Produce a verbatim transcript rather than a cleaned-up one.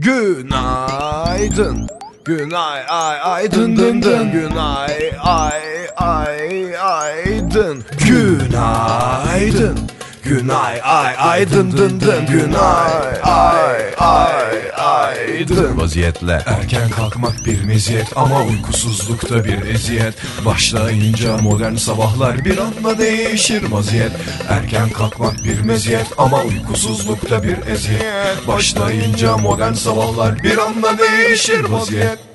Günaydın. Günay ay ay dın dın dın. Günay ay ay ay dın. Günaydın. Günay ay ay dın dın dın. Günay ay ay ay dın. Vaziyetle erken kalkmak bir meziyet ama uykusuzlukta bir eziyet. Başlayınca modern sabahlar bir anda değişir vaziyet. Erken kalkmak bir meziyet ama uykusuzlukta bir eziyet. Başlayınca modern sabahlar bir anda değişir vaziyet.